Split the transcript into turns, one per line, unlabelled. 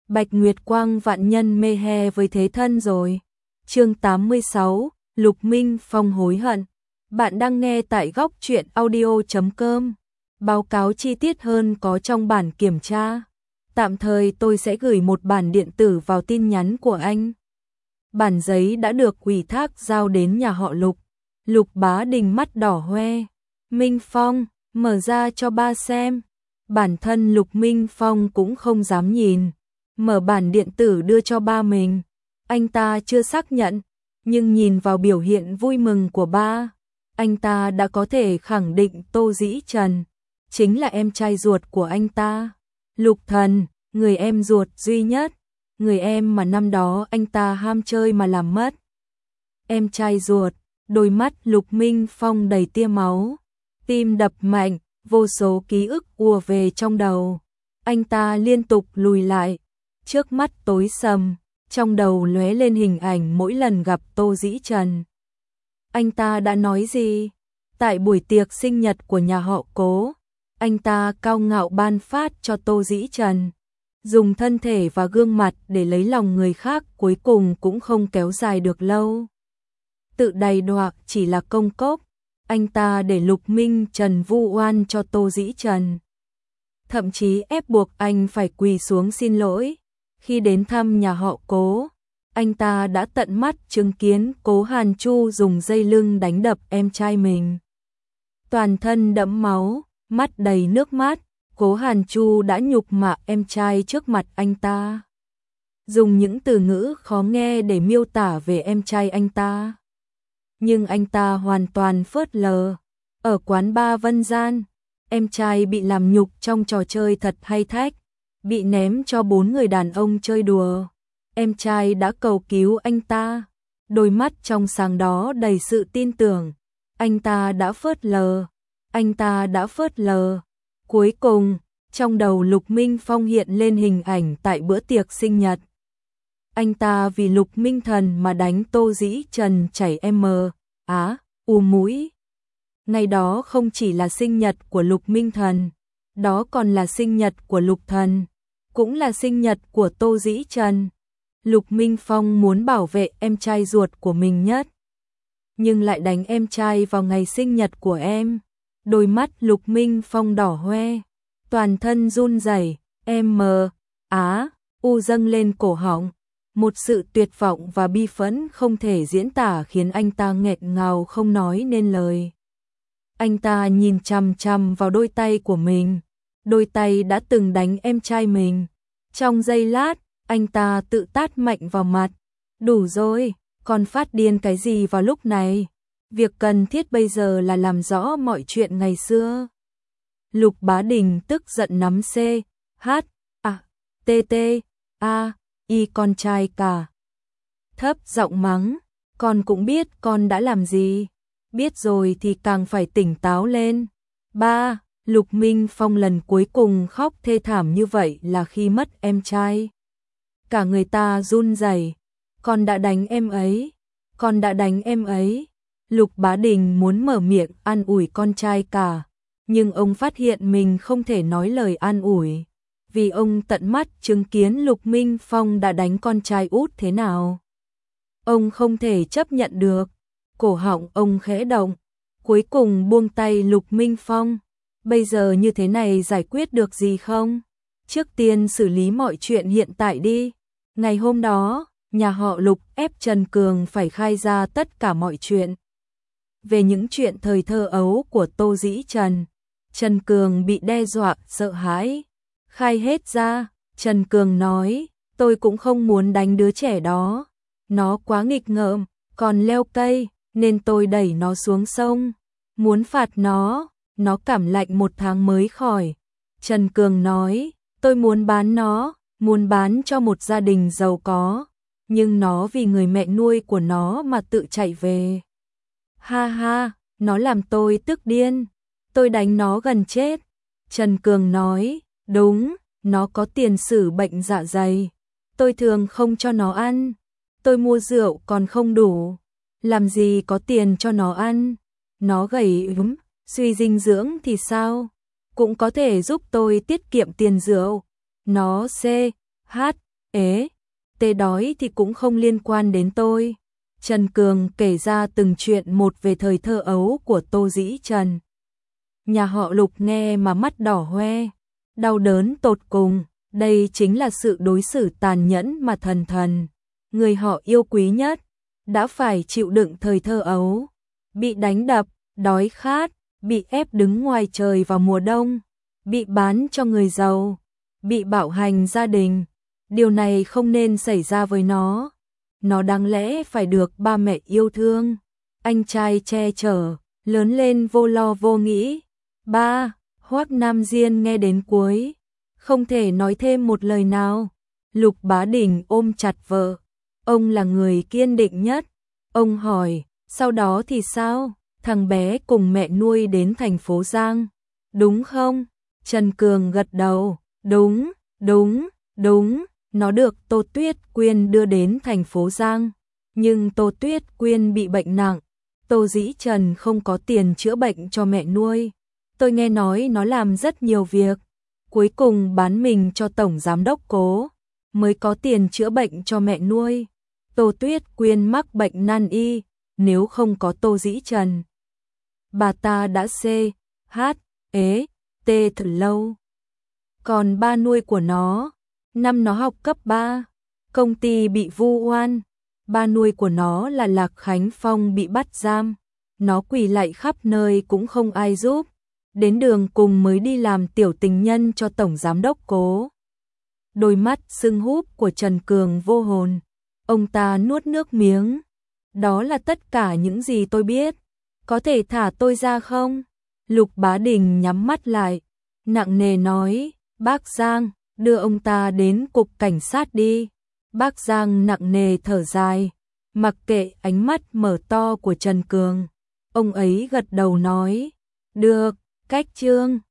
Bạch Nguyệt Quang vạn nhân mê he với thế thân rồi. Chương 86, Lục Minh Phong hối hận. Bạn đang nghe tại góc truyện audio.com. Báo cáo chi tiết hơn có trong bản kiểm tra. Tạm thời tôi sẽ gửi một bản điện tử vào tin nhắn của anh. Bản giấy đã được ủy thác giao đến nhà họ Lục. Lục Bá Đình mắt đỏ hoe. Minh Phong, mở ra cho ba xem. Bản thân Lục Minh Phong cũng không dám nhìn. Mở bản điện tử đưa cho ba mình. Anh ta chưa xác nhận, nhưng nhìn vào biểu hiện vui mừng của ba, anh ta đã có thể khẳng định Tô Dĩ Trần chính là em trai ruột của anh ta. Lục Thần, người em ruột duy nhất, người em mà năm đó anh ta ham chơi mà làm mất. Em trai ruột, đôi mắt Lục Minh Phong đầy tia máu, tim đập mạnh, vô số ký ức ùa về trong đầu. Anh ta liên tục lùi lại, trước mắt tối sầm, trong đầu lóe lên hình ảnh mỗi lần gặp Tô Dĩ Trần. Anh ta đã nói gì? Tại buổi tiệc sinh nhật của nhà họ Cố, anh ta cao ngạo ban phát cho Tô Dĩ Trần. Dùng thân thể và gương mặt để lấy lòng người khác cuối cùng cũng không kéo dài được lâu. Tự đầy đọa chỉ là công cốc, anh ta để Lục Minh Trần vu oan cho Tô Dĩ Trần. Thậm chí ép buộc anh phải quỳ xuống xin lỗi. Khi đến thăm nhà họ Cố, anh ta đã tận mắt chứng kiến Cố Hàn Chu dùng dây lưng đánh đập em trai mình. Toàn thân đẫm máu, mắt đầy nước mắt, Cố Hàn Chu đã nhục mạ em trai trước mặt anh ta. Dùng những từ ngữ khó nghe để miêu tả về em trai anh ta. Nhưng anh ta hoàn toàn phớt lờ. Ở quán bar Vân Gian, em trai bị làm nhục trong trò chơi thật hay thách, bị ném cho 4 người đàn ông chơi đùa. Em trai đã cầu cứu anh ta, đôi mắt trong sáng đó đầy sự tin tưởng. Anh ta đã phớt lờ, anh ta đã phớt lờ. Cuối cùng, trong đầu Lục Minh Phong hiện lên hình ảnh tại bữa tiệc sinh nhật. Anh ta vì Lục Minh Thần mà đánh Tô Dĩ Trần chảy mũi. Ngày đó không chỉ là sinh nhật của Lục Minh Thần, đó còn là sinh nhật của Lục Thần, cũng là sinh nhật của Tô Dĩ Trần. Lục Minh Phong muốn bảo vệ em trai ruột của mình nhất, nhưng lại đánh em trai vào ngày sinh nhật của em. Đôi mắt Lục Minh Phong đỏ hoe, toàn thân run rẩy, dâng lên cổ họng. Một sự tuyệt vọng và bi phẫn không thể diễn tả khiến anh ta nghẹn ngào không nói nên lời. Anh ta nhìn chằm chằm vào đôi tay của mình, đôi tay đã từng đánh em trai mình. Trong giây lát, anh ta tự tát mạnh vào mặt. Đủ rồi, còn phát điên cái gì vào lúc này? Việc cần thiết bây giờ là làm rõ mọi chuyện ngày xưa. Lục Bá Đình tức giận nắm con trai cả. Thấp giọng mắng, con cũng biết con đã làm gì. Biết rồi thì càng phải tỉnh táo lên. Ba, Lục Minh Phong lần cuối cùng khóc thê thảm như vậy là khi mất em trai. Cả người ta run rẩy. Con đã đánh em ấy, con đã đánh em ấy. Lục Bá Đình muốn mở miệng an ủi con trai cả, nhưng ông phát hiện mình không thể nói lời an ủi, vì ông tận mắt chứng kiến Lục Minh Phong đã đánh con trai út thế nào. Ông không thể chấp nhận được. Cổ họng ông khẽ động, cuối cùng buông tay Lục Minh Phong. Bây giờ như thế này giải quyết được gì không? Trước tiên xử lý mọi chuyện hiện tại đi. Ngày hôm đó, nhà họ Lục ép Trần Cường phải khai ra tất cả mọi chuyện. Về những chuyện thời thơ ấu của Tô Dĩ Trần, Trần Cường bị đe dọa, sợ hãi. Khai hết ra, Trần Cường nói, tôi cũng không muốn đánh đứa trẻ đó. Nó quá nghịch ngợm, còn leo cây, nên tôi đẩy nó xuống sông. Muốn phạt nó cảm lạnh 1 tháng mới khỏi. Trần Cường nói, tôi muốn bán nó, muốn bán cho một gia đình giàu có, nhưng nó vì người mẹ nuôi của nó mà tự chạy về. Ha ha, nó làm tôi tức điên, tôi đánh nó gần chết. Trần Cường nói, đúng, nó có tiền sử bệnh dạ dày, tôi thường không cho nó ăn, tôi mua rượu còn không đủ, làm gì có tiền cho nó ăn. Nó gầy suy dinh dưỡng thì sao, cũng có thể giúp tôi tiết kiệm tiền rượu. Nó Ế, tê đói thì cũng không liên quan đến tôi. Trần Cường kể ra từng chuyện một về thời thơ ấu của Tô Dĩ Trần. Nhà họ Lục nghe mà mắt đỏ hoe, đau đớn tột cùng, đây chính là sự đối xử tàn nhẫn mà thần, người họ yêu quý nhất, đã phải chịu đựng thời thơ ấu, bị đánh đập, đói khát, bị ép đứng ngoài trời vào mùa đông, bị bán cho người giàu, bị bạo hành gia đình. Điều này không nên xảy ra với nó. Nó đáng lẽ phải được ba mẹ yêu thương, anh trai che chở, lớn lên vô lo vô nghĩ. Ba, Hoắc Nam Diên nghe đến cuối, không thể nói thêm một lời nào. Lục Bá Đình ôm chặt vợ, ông là người kiên định nhất. Ông hỏi, sau đó thì sao? Thằng bé cùng mẹ nuôi đến thành phố Giang, đúng không? Trần Cường gật đầu, đúng. Nó được Tô Tuyết Quyên đưa đến thành phố Giang, nhưng Tô Tuyết Quyên bị bệnh nặng, Tô Dĩ Trần không có tiền chữa bệnh cho mẹ nuôi. Tôi nghe nói nó làm rất nhiều việc, cuối cùng bán mình cho tổng giám đốc Cố, mới có tiền chữa bệnh cho mẹ nuôi. Tô Tuyết Quyên mắc bệnh nan y, nếu không có Tô Dĩ Trần, bà ta đã tê từ lâu. Còn ba nuôi của nó, năm nó học cấp 3, công ty bị vu oan, ba nuôi của nó là Lạc Khánh Phong bị bắt giam, nó quỳ lạy khắp nơi cũng không ai giúp, đến đường cùng mới đi làm tiểu tình nhân cho tổng giám đốc Cố. Đôi mắt sưng húp của Trần Cường vô hồn, ông ta nuốt nước miếng. Đó là tất cả những gì tôi biết, có thể thả tôi ra không? Lục Bá Đình nhắm mắt lại, nặng nề nói, bác Giang, đưa ông ta đến cục cảnh sát đi. Bác Giang nặng nề thở dài, mặc kệ ánh mắt mở to của Trần Cường. Ông ấy gật đầu nói, được, cách trương.